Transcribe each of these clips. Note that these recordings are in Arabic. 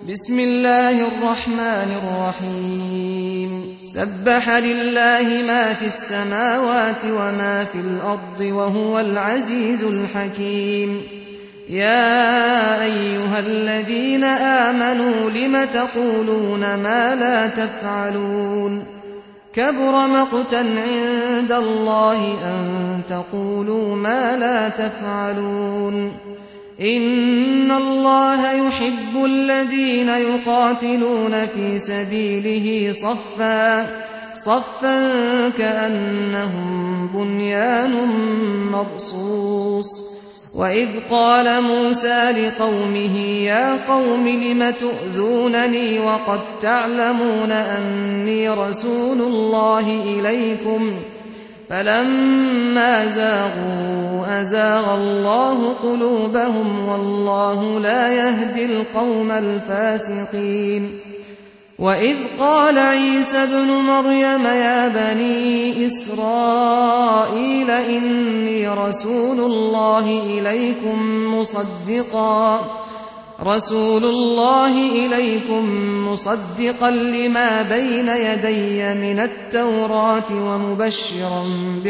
بسم الله الرحمن الرحيم سبح لله ما في السماوات وما في الأرض وهو العزيز الحكيم يا أيها الذين آمنوا لم تقولون ما لا تفعلون كبر مقتا عند الله أن تقولوا ما لا تفعلون إن الله يحب الذين يقاتلون في سبيله صفا كأنهم بنيان مرصوص وإذ قال موسى لقومه يا قوم لم تؤذونني وقد تعلمون أني رسول الله إليكم فلما زاغوا أزاغ الله قلوبهم والله لا يهدي القوم الفاسقين وإذ قال عيسى ابن مريم يا بني إسرائيل إني رسول الله إليكم مصدقا لما بين يدي من التوراة ومبشرا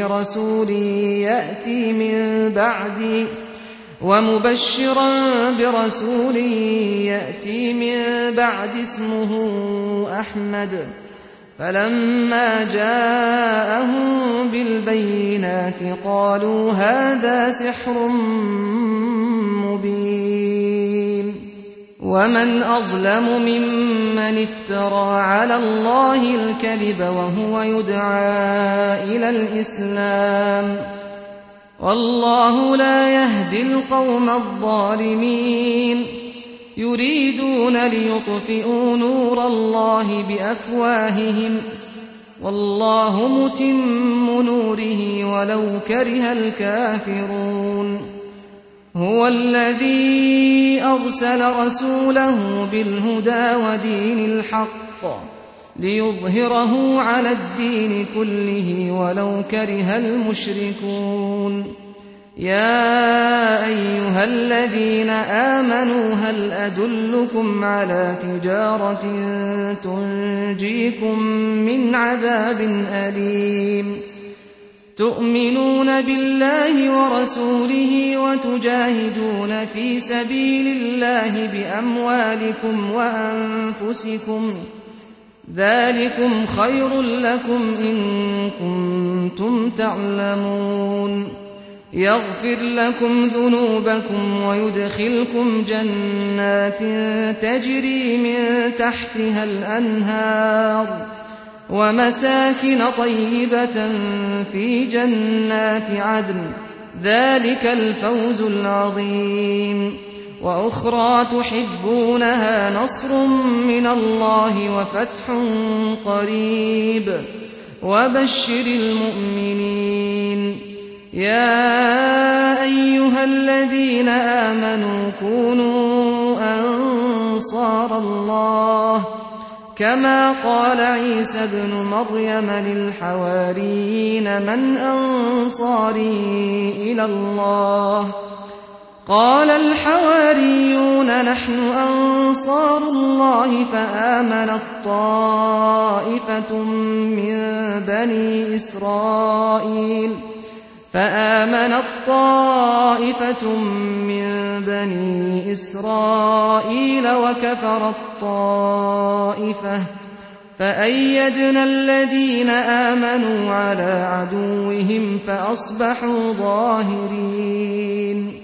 برسول يأتي من بعد اسمه أحمد فلما جاءهم بالبينات قالوا هذا سحر مبين ومن أظلم ممن افترى على الله الكذب وهو يدعى إلى الإسلام والله لا يهدي القوم الظالمين يريدون ليطفئوا نور الله بأفواههم والله متم نوره ولو كره الكافرون هو الذي أرسل رسوله بالهدى ودين الحق ليظهره على الدين كله ولو كره المشركون يا أيها الذين آمنوا هل أدلكم على تجارة تنجيكم من عذاب أليم تؤمنون بالله ورسوله وتجاهدون في سبيل الله بأموالكم وأنفسكم ذلكم خير لكم إن كنتم تعلمون يغفر لكم ذنوبكم ويدخلكم جنات تجري من تحتها الأنهار ومساكن طيبة في جنات عدن ذلك الفوز العظيم وأخرى تحبونها نصر من الله وفتح قريب وبشر المؤمنين يا أيها الذين آمنوا كونوا أنصار الله كما قال عيسى ابن مريم للحواريين من أنصاري إلى الله قال الحواريون نحن أنصار الله فآمنت طائفة من بني إسرائيل وكفرت طائفة فأيدنا الذين آمنوا على عدوهم فأصبحوا ظاهرين